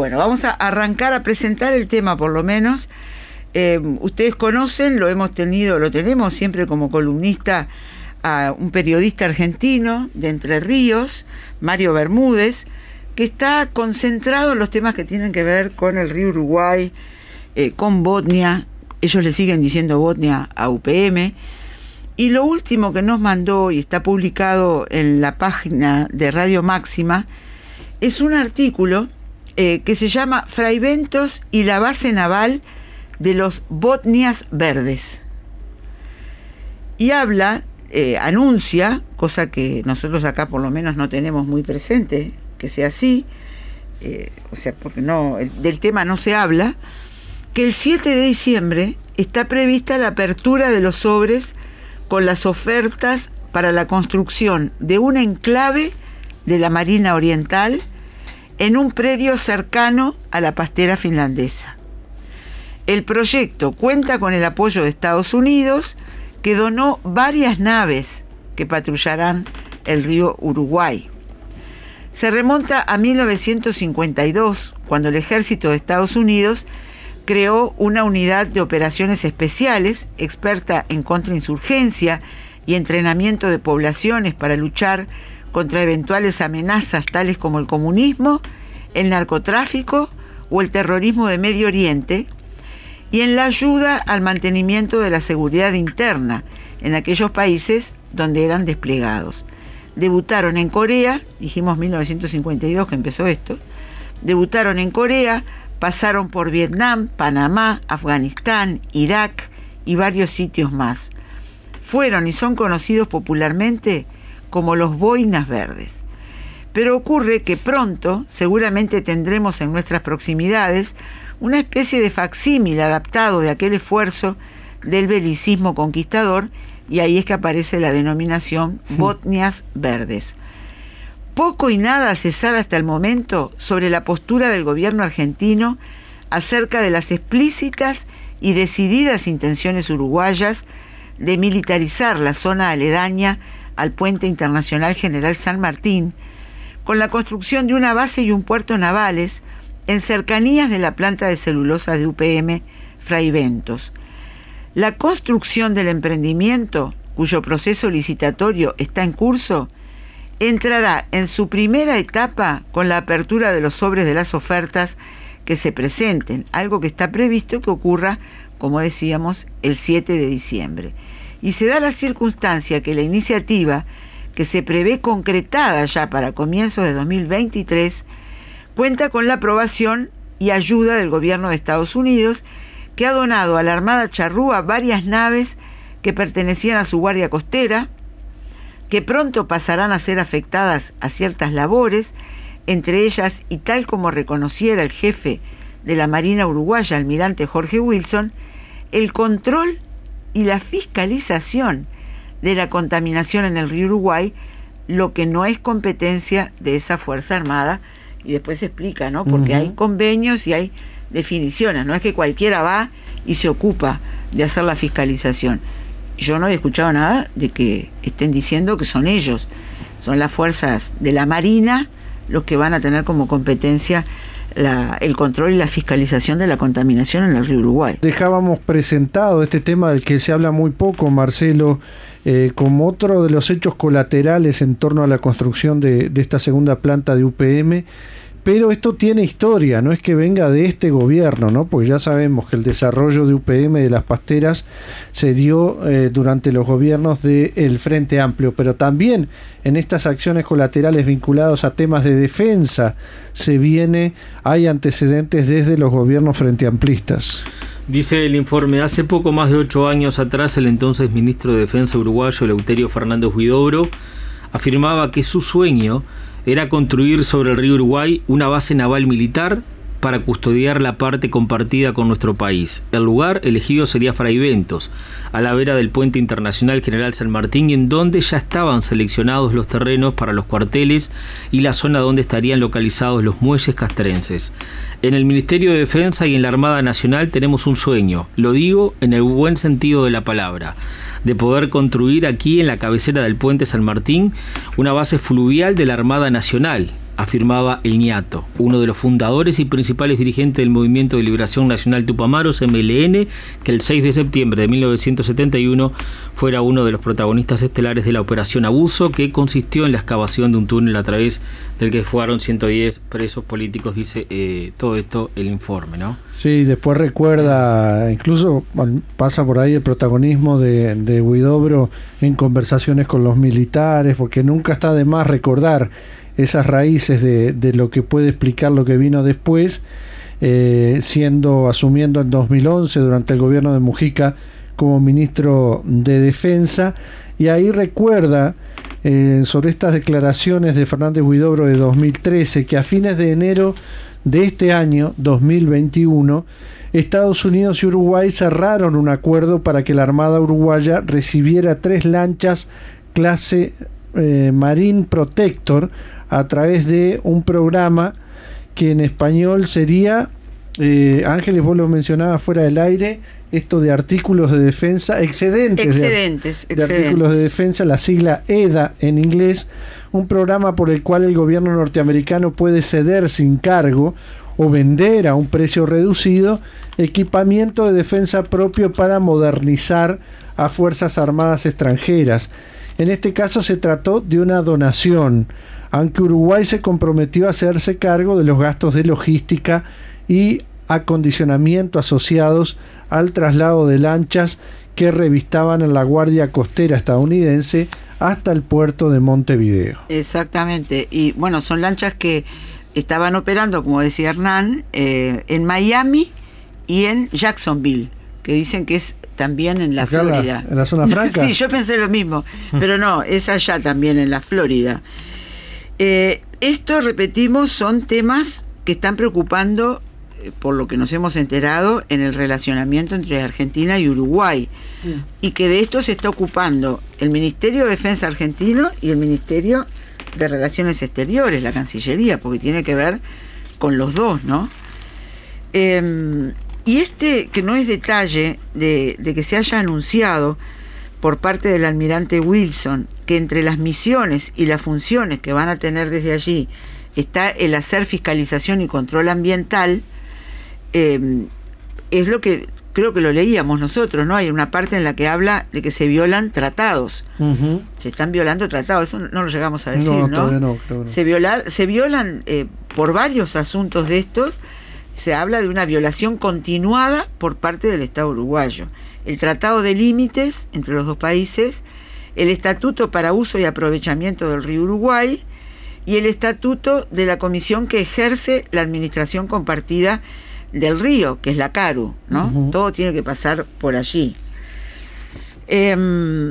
bueno, vamos a arrancar a presentar el tema por lo menos. Ustedes conocen, lo tenemos siempre como columnista a un periodista argentino de Entre Ríos, Mario Bermúdez, que está concentrado en los temas que tienen que ver con el río Uruguay, con Botnia. Ellos le siguen diciendo Botnia a UPM. Y lo último que nos mandó, y está publicado en la página de Radio Máxima, es un artículo que se llama Fraiventos y la base naval de los Botnias Verdes. Y habla, anuncia, cosa que nosotros acá por lo menos no tenemos muy presente, que sea así, porque del tema no se habla, que el 7 de diciembre está prevista la apertura de los sobres con las ofertas para la construcción de un enclave de la Marina Oriental en un predio cercano a la pastera finlandesa. El proyecto cuenta con el apoyo de Estados Unidos, que donó varias naves que patrullarán el río Uruguay. Se remonta a 1952, cuando el ejército de Estados Unidos creó una unidad de operaciones especiales, experta en contrainsurgencia y entrenamiento de poblaciones para luchar contra eventuales amenazas tales como el comunismo, el narcotráfico o el terrorismo de Medio Oriente, y en la ayuda al mantenimiento de la seguridad interna en aquellos países donde eran desplegados. Debutaron en Corea, dijimos 1952 que empezó esto, debutaron en Corea, pasaron por Vietnam, Panamá, Afganistán, Irak y varios sitios más. Fueron y son conocidos popularmente como los Boinas Verdes. Pero ocurre que pronto seguramente tendremos en nuestras proximidades una especie de facsímil adaptado de aquel esfuerzo del belicismo conquistador, y ahí es que aparece la denominación Botnias Verdes. Poco y nada se sabe hasta el momento sobre la postura del gobierno argentino acerca de las explícitas y decididas intenciones uruguayas de militarizar la zona aledaña al Puente Internacional General San Martín, con la construcción de una base y un puerto navales en cercanías de la planta de celulosa de UPM Fraiventos. La construcción del emprendimiento, cuyo proceso licitatorio está en curso, entrará en su primera etapa con la apertura de los sobres de las ofertas que se presenten, algo que está previsto que ocurra, como decíamos, el 7 de diciembre. Y se da la circunstancia que la iniciativa, que se prevé concretada ya para comienzos de 2023, cuenta con la aprobación y ayuda del gobierno de Estados Unidos, que ha donado a la Armada Charrúa varias naves que pertenecían a su guardia costera, que pronto pasarán a ser afectadas a ciertas labores, entre ellas, y tal como reconociera el jefe de la Marina Uruguaya, almirante Jorge Wilson, el control y la fiscalización de la contaminación en el río Uruguay, lo que no es competencia de esa Fuerza Armada. Y después se explica, ¿no? Porque hay convenios y hay definiciones. No es que cualquiera va y se ocupa de hacer la fiscalización. Yo no he escuchado nada de que estén diciendo que son ellos, son las fuerzas de la Marina los que van a tener como competencia el control y la fiscalización de la contaminación en el río Uruguay. Dejábamos presentado este tema del que se habla muy poco, Marcelo, como otro de los hechos colaterales en torno a la construcción de esta segunda planta de UPM, pero esto tiene historia, no es que venga de este gobierno, ¿no? Porque ya sabemos que el desarrollo de UPM de las pasteras se dio durante los gobiernos del Frente Amplio, pero también en estas acciones colaterales vinculadas a temas de defensa hay antecedentes desde los gobiernos frenteamplistas. Dice el informe, hace poco más de 8 años atrás el entonces ministro de Defensa uruguayo, Eleuterio Fernández Huidobro, afirmaba que su sueño era construir sobre el río Uruguay una base naval militar para custodiar la parte compartida con nuestro país. El lugar elegido sería Fraiventos, a la vera del Puente Internacional General San Martín, en donde ya estaban seleccionados los terrenos para los cuarteles y la zona donde estarían localizados los muelles castrenses. En el Ministerio de Defensa y en la Armada Nacional tenemos un sueño, lo digo en el buen sentido de la palabra, de poder construir aquí en la cabecera del Puente San Martín una base fluvial de la Armada Nacional, afirmaba el ñato, uno de los fundadores y principales dirigentes del Movimiento de Liberación Nacional Tupamaros, MLN, que el 6 de septiembre de 1971 fuera uno de los protagonistas estelares de la Operación Abuso, que consistió en la excavación de un túnel a través del que fueron 110 presos políticos, dice todo esto el informe, ¿no? Sí, después recuerda, incluso pasa por ahí el protagonismo de Huidobro en conversaciones con los militares, porque nunca está de más recordar esas raíces de lo que puede explicar lo que vino después, asumiendo en 2011 durante el gobierno de Mujica como ministro de Defensa, y ahí recuerda sobre estas declaraciones de Fernández Huidobro de 2013, que a fines de enero de este año 2021 Estados Unidos y Uruguay cerraron un acuerdo para que la Armada Uruguaya recibiera 3 lanchas clase Marine Protector a través de un programa que en español sería, Ángeles, vos lo mencionabas fuera del aire, esto de artículos de defensa, excedentes de artículos de defensa, la sigla EDA en inglés, un programa por el cual el gobierno norteamericano puede ceder sin cargo o vender a un precio reducido equipamiento de defensa propio para modernizar a fuerzas armadas extranjeras. En este caso se trató de una donación, aunque Uruguay se comprometió a hacerse cargo de los gastos de logística y acondicionamiento asociados al traslado de lanchas que revistaban en la Guardia Costera estadounidense hasta el puerto de Montevideo. Exactamente, y bueno, son lanchas que estaban operando, como decía Hernán, en Miami y en Jacksonville, que dicen que es también en la Florida. ¿En la zona franca? Sí, yo pensé lo mismo, pero no, es allá también en la Florida. Esto, repetimos, son temas que están preocupando, por lo que nos hemos enterado, en el relacionamiento entre Argentina y Uruguay, y que de esto se está ocupando el Ministerio de Defensa argentino y el Ministerio de Relaciones Exteriores, la Cancillería, porque tiene que ver con los dos, ¿no? Y que no es detalle de que se haya anunciado por parte del almirante Wilson que entre las misiones y las funciones que van a tener desde allí está el hacer fiscalización y control ambiental, es lo que creo que lo leíamos nosotros, ¿no? Hay una parte en la que habla de que se violan tratados. Uh-huh. Se están violando tratados, eso no lo llegamos a decir, ¿no? Todavía no, creo que no. Se violan por varios asuntos de estos. Se habla de una violación continuada por parte del Estado uruguayo. El Tratado de Límites entre los dos países, el Estatuto para Uso y Aprovechamiento del Río Uruguay y el Estatuto de la Comisión que ejerce la Administración Compartida del Río, que es la CARU, ¿no? Uh-huh. Todo tiene que pasar por allí. El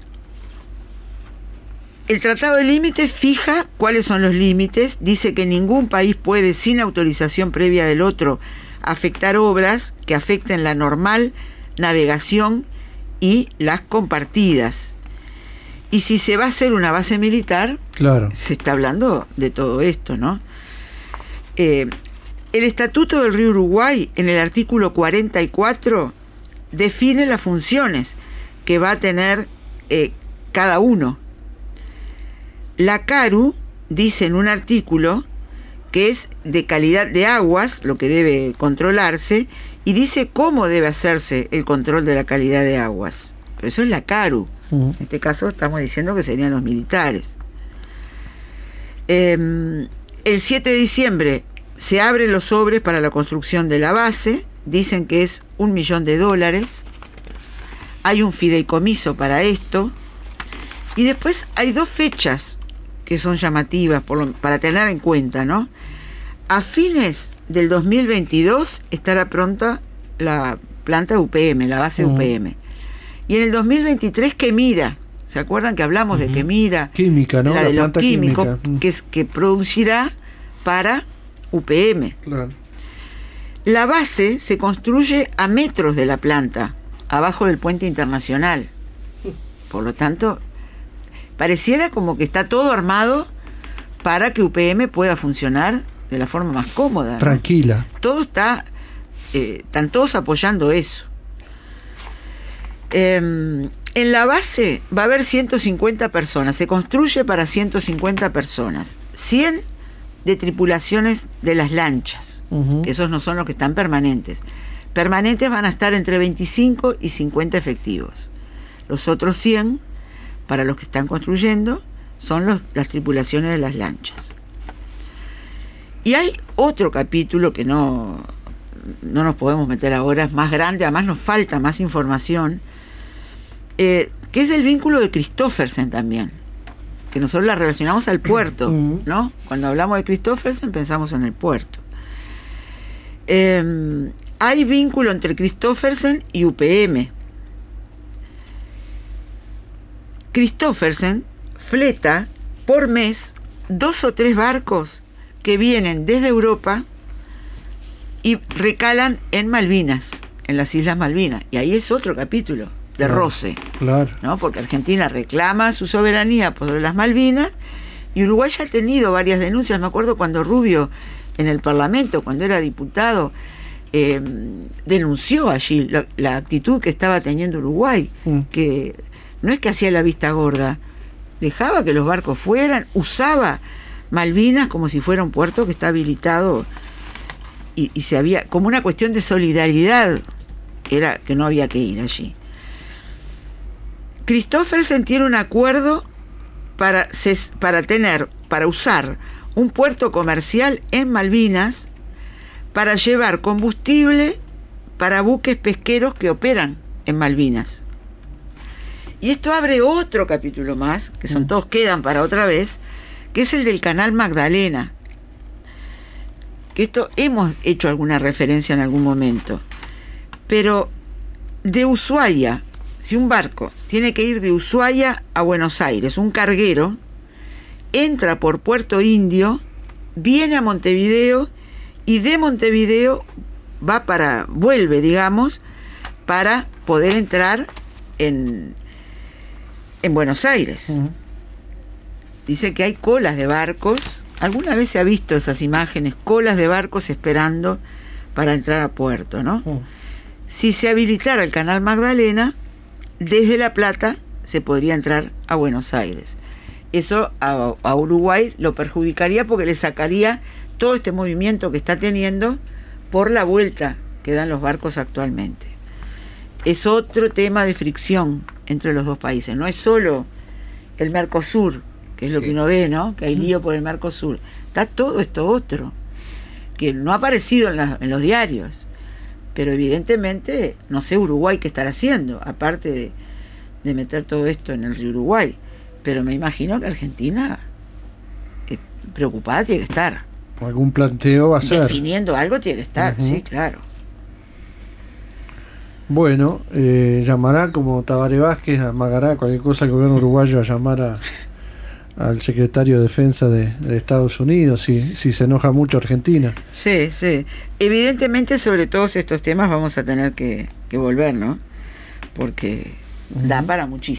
Tratado de Límites fija cuáles son los límites, dice que ningún país puede, sin autorización previa del otro, afectar obras que afecten la normal navegación y las compartidas. Y si se va a hacer una base militar, claro, se está hablando de todo esto, ¿no? El Estatuto del Río Uruguay, en el artículo 44, define las funciones que va a tener cada uno. La CARU dice en un artículo que es de calidad de aguas, lo que debe controlarse, y dice cómo debe hacerse el control de la calidad de aguas. Pero eso es la CARU. En este caso estamos diciendo que serían los militares. El 7 de diciembre se abren los sobres para la construcción de la base, dicen que es $1 millón. Hay un fideicomiso para esto, y después hay 2 fechas que son llamativas para tener en cuenta, ¿no? A fines del 2022 estará pronta la planta UPM, la base UPM. Y en el 2023 Quemira, ¿se acuerdan que hablamos de Quemira? Química, ¿no? La de los químicos, que producirá para UPM. Claro. La base se construye a metros de la planta, abajo del puente internacional. Por lo tanto, pareciera como que está todo armado para que UPM pueda funcionar de la forma más cómoda, ¿no? Tranquila. Todo está, están todos apoyando eso. En la base va a haber 150 personas, se construye para 150 personas, 100 de tripulaciones de las lanchas, que esos no son los que están permanentes. Permanentes van a estar entre 25 y 50 efectivos. Los otros 100, para los que están construyendo, son las tripulaciones de las lanchas. Y hay otro capítulo que no nos podemos meter ahora, es más grande, además nos falta más información, que es el vínculo de Christophersen también, que nosotros la relacionamos al puerto, ¿no? Cuando hablamos de Christophersen pensamos en el puerto. Hay vínculo entre Christophersen y UPM. Christophersen fleta por mes 2 o 3 barcos que vienen desde Europa y recalan en Malvinas, en las Islas Malvinas. Y ahí es otro capítulo de roce, ¿no? Porque Argentina reclama su soberanía por las Malvinas y Uruguay ya ha tenido varias denuncias. Me acuerdo cuando Rubio en el Parlamento, cuando era diputado, denunció allí la actitud que estaba teniendo Uruguay, que no es que hacía la vista gorda, dejaba que los barcos fueran, usaba Malvinas como si fuera un puerto que está habilitado y se había, como una cuestión de solidaridad, era que no había que ir allí. Christophersen tiene un acuerdo para usar un puerto comercial en Malvinas para llevar combustible para buques pesqueros que operan en Malvinas. Y esto abre otro capítulo más, que son todos quedan para otra vez, que es el del Canal Magdalena. Que esto hemos hecho alguna referencia en algún momento. Pero de Ushuaia, si un barco tiene que ir de Ushuaia a Buenos Aires, un carguero, entra por Puerto Indio, viene a Montevideo y de Montevideo vuelve, digamos, para poder entrar en Buenos Aires. Dice que hay colas de barcos. ¿Alguna vez se ha visto esas imágenes? Colas de barcos esperando para entrar a puerto, ¿no? Si se habilitara el Canal Magdalena, desde La Plata se podría entrar a Buenos Aires. Eso a Uruguay lo perjudicaría porque le sacaría todo este movimiento que está teniendo por la vuelta que dan los barcos actualmente. Es otro tema de fricción entre los dos países. No es solo el Mercosur, que es lo que uno ve, ¿no? Que hay lío por el Mercosur. Está todo esto otro, que no ha aparecido en los diarios. Pero evidentemente, no sé Uruguay qué estará haciendo, aparte de meter todo esto en el río Uruguay. Pero me imagino que Argentina, preocupada tiene que estar. Algún planteo va a ser. Definiendo algo tiene que estar, sí, claro. Bueno, llamará como Tabaré Vázquez, amagará cualquier cosa el gobierno uruguayo a llamar al secretario de Defensa de Estados Unidos si se enoja mucho Argentina. Sí, sí. Evidentemente sobre todos estos temas vamos a tener que volver, ¿no? Porque da para muchísimo.